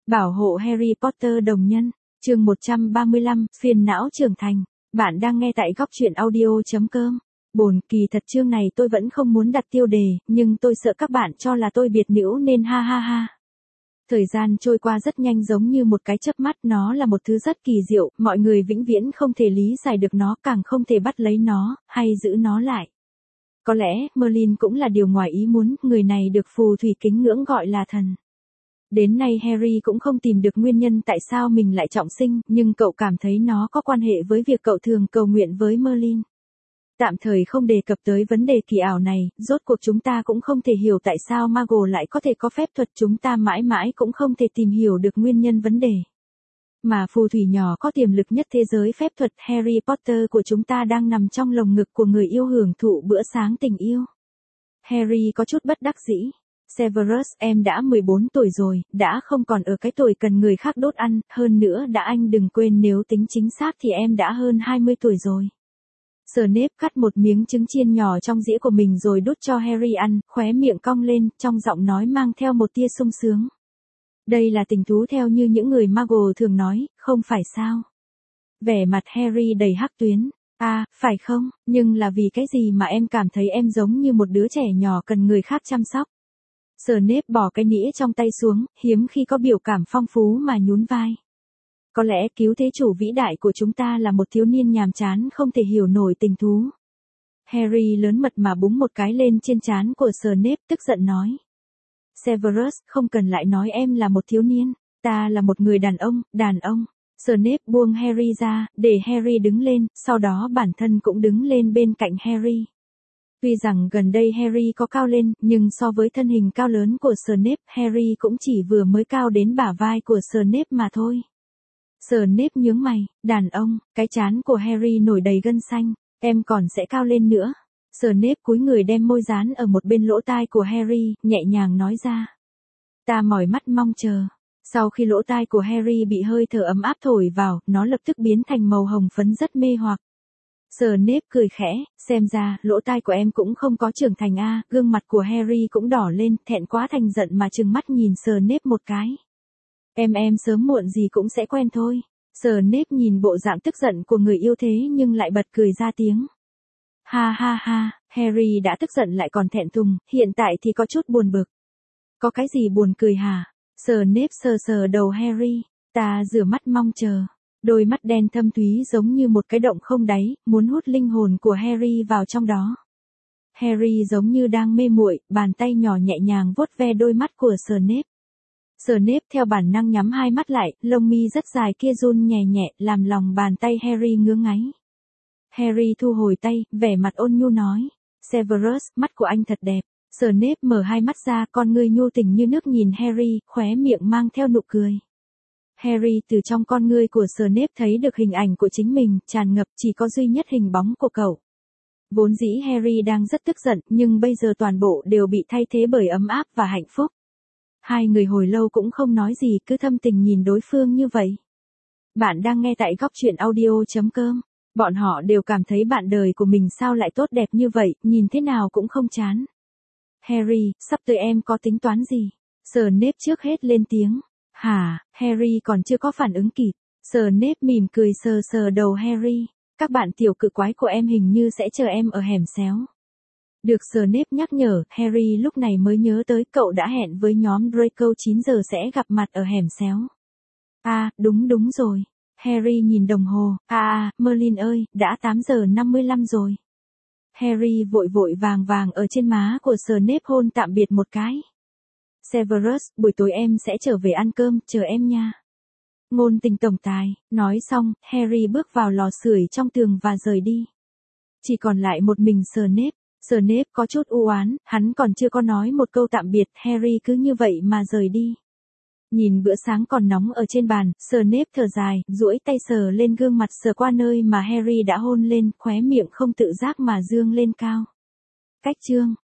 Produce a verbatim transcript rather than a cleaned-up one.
Bảo hộ Harry Potter đồng nhân, chương một trăm ba mươi lăm, phiền não trưởng thành. Bạn đang nghe tại góc truyện audio.com. Bồn, kỳ thật chương này tôi vẫn không muốn đặt tiêu đề, nhưng tôi sợ các bạn cho là tôi biệt nữ nên ha ha ha. Thời gian trôi qua rất nhanh giống như một cái chớp mắt, nó là một thứ rất kỳ diệu, mọi người vĩnh viễn không thể lý giải được nó, càng không thể bắt lấy nó, hay giữ nó lại. Có lẽ, Merlin cũng là điều ngoài ý muốn, người này được phù thủy kính ngưỡng gọi là thần. Đến nay Harry cũng không tìm được nguyên nhân tại sao mình lại trọng sinh, nhưng cậu cảm thấy nó có quan hệ với việc cậu thường cầu nguyện với Merlin. Tạm thời không đề cập tới vấn đề kỳ ảo này, rốt cuộc chúng ta cũng không thể hiểu tại sao Muggle lại có thể có phép thuật, chúng ta mãi mãi cũng không thể tìm hiểu được nguyên nhân vấn đề. Mà phù thủy nhỏ có tiềm lực nhất thế giới phép thuật Harry Potter của chúng ta đang nằm trong lồng ngực của người yêu hưởng thụ bữa sáng tình yêu. Harry có chút bất đắc dĩ. Severus, em đã mười bốn tuổi rồi, đã không còn ở cái tuổi cần người khác đốt ăn, hơn nữa đã anh đừng quên nếu tính chính xác thì em đã hơn hai mươi tuổi rồi. Snape cắt một miếng trứng chiên nhỏ trong dĩa của mình rồi đút cho Harry ăn, khóe miệng cong lên, trong giọng nói mang theo một tia sung sướng. Đây là tình thú theo như những người Muggle thường nói, không phải sao? Vẻ mặt Harry đầy hắc tuyến. À, phải không, nhưng là vì cái gì mà em cảm thấy em giống như một đứa trẻ nhỏ cần người khác chăm sóc? Snape bỏ cái nĩa trong tay xuống, hiếm khi có biểu cảm phong phú mà nhún vai. Có lẽ cứu thế chủ vĩ đại của chúng ta là một thiếu niên nhàm chán không thể hiểu nổi tình thú. Harry lớn mật mà búng một cái lên trên trán của Snape, tức giận nói. Severus, không cần lại nói em là một thiếu niên, ta là một người đàn ông, đàn ông. Snape buông Harry ra, để Harry đứng lên, sau đó bản thân cũng đứng lên bên cạnh Harry. Tuy rằng gần đây Harry có cao lên, nhưng so với thân hình cao lớn của Snape, Harry cũng chỉ vừa mới cao đến bả vai của Snape mà thôi. Snape nhướng mày, đàn ông, cái trán của Harry nổi đầy gân xanh, em còn sẽ cao lên nữa. Snape cúi người đem môi dán ở một bên lỗ tai của Harry, nhẹ nhàng nói ra. Ta mỏi mắt mong chờ. Sau khi lỗ tai của Harry bị hơi thở ấm áp thổi vào, nó lập tức biến thành màu hồng phấn rất mê hoặc. Snape cười khẽ, xem ra, lỗ tai của em cũng không có trưởng thành a. Gương mặt của Harry cũng đỏ lên, thẹn quá thành giận mà trừng mắt nhìn Snape một cái. Em em sớm muộn gì cũng sẽ quen thôi. Snape nhìn bộ dạng tức giận của người yêu thế nhưng lại bật cười ra tiếng. Ha ha ha, Harry đã tức giận lại còn thẹn thùng, hiện tại thì có chút buồn bực. Có cái gì buồn cười hả? Snape sờ sờ đầu Harry, ta rửa mắt mong chờ. Đôi mắt đen thâm thúy giống như một cái động không đáy, muốn hút linh hồn của Harry vào trong đó. Harry giống như đang mê muội, bàn tay nhỏ nhẹ nhàng vuốt ve đôi mắt của Snape. Snape theo bản năng nhắm hai mắt lại, lông mi rất dài kia run nhẹ nhẹ, làm lòng bàn tay Harry ngứa ngáy. Harry thu hồi tay, vẻ mặt ôn nhu nói. Severus, mắt của anh thật đẹp. Snape mở hai mắt ra, con ngươi nhu tình như nước nhìn Harry, khóe miệng mang theo nụ cười. Harry từ trong con ngươi của Snape thấy được hình ảnh của chính mình, tràn ngập chỉ có duy nhất hình bóng của cậu. Vốn dĩ Harry đang rất tức giận, nhưng bây giờ toàn bộ đều bị thay thế bởi ấm áp và hạnh phúc. Hai người hồi lâu cũng không nói gì, cứ thâm tình nhìn đối phương như vậy. Bạn đang nghe tại góc truyện audio.com. Bọn họ đều cảm thấy bạn đời của mình sao lại tốt đẹp như vậy, nhìn thế nào cũng không chán. Harry, sắp tới em có tính toán gì? Snape trước hết lên tiếng. Hả, Harry còn chưa có phản ứng kịp. Snape mỉm cười sờ sờ đầu Harry. Các bạn tiểu cự quái của em hình như sẽ chờ em ở hẻm xéo. Được Snape nhắc nhở, Harry lúc này mới nhớ tới cậu đã hẹn với nhóm Draco chín giờ sẽ gặp mặt ở hẻm xéo. À, đúng đúng rồi. Harry nhìn đồng hồ, à à, Merlin ơi, đã tám giờ năm mươi lăm rồi. Harry vội vội vàng vàng ở trên má của Snape hôn tạm biệt một cái. Severus, buổi tối em sẽ trở về ăn cơm, chờ em nha. Ngôn tình tổng tài, nói xong, Harry bước vào lò sưởi trong tường và rời đi. Chỉ còn lại một mình Snape. Snape có chút u oán, hắn còn chưa có nói một câu tạm biệt, Harry cứ như vậy mà rời đi. Nhìn bữa sáng còn nóng ở trên bàn, Snape thở dài, duỗi tay sờ lên gương mặt sờ qua nơi mà Harry đã hôn lên, khóe miệng không tự giác mà dương lên cao. Cách chương